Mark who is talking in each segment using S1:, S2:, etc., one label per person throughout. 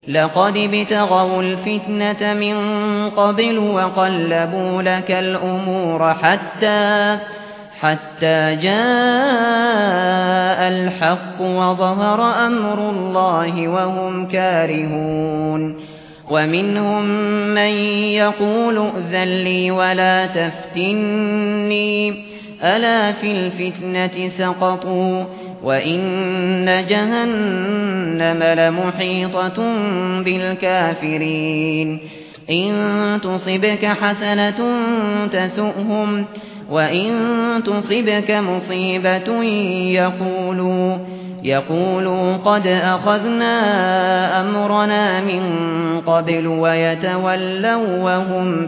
S1: لقد ابتغوا الفتنة من قبل وقلبوا لك الأمور حتى جاء الحق وظهر أمر الله وهم كارهون ومنهم من يقول ائذن لي ولا تفتني ألا في الفتنة سقطوا وإن جهنم لمحيطة بالكافرين إن تصبك حسنة تسؤهم وإن تصبك مصيبة يقولوا قد أخذنا أمرنا من قبل ويتولوا وهم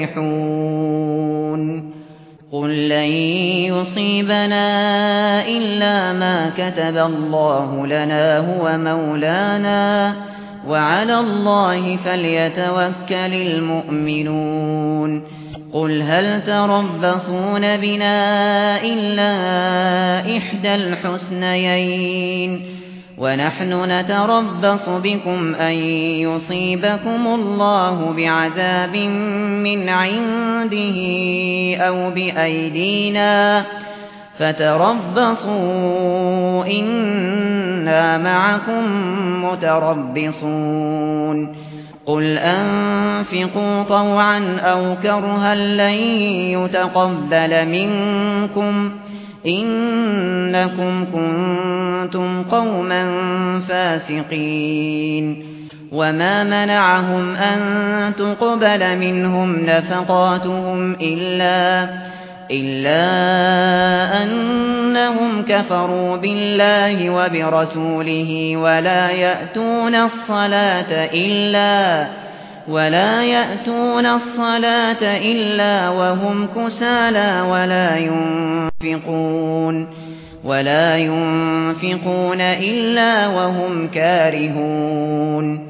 S1: فرحون قل لن يصيبنا إلا ما كتب الله لنا هو مولانا وعلى الله فليتوكل المؤمنون قل هل تربصون بنا إلا إحدى الحسنيين ونحن نتربص بكم أن يصيبكم الله بعذاب من عنده أو بأيدينا فتربصوا إنا معكم متربصون قل أنفقوا طوعا أو كرها لن يتقبل منكم إنكم كنتم قوما فاسقين وما منعهم أن تقبل منهم نفقاتهم إلا أنهم كفروا بالله وبرسوله ولا يأتون الصلاة إلا وهم كسالى ولا ينفقون إلا وهم كارهون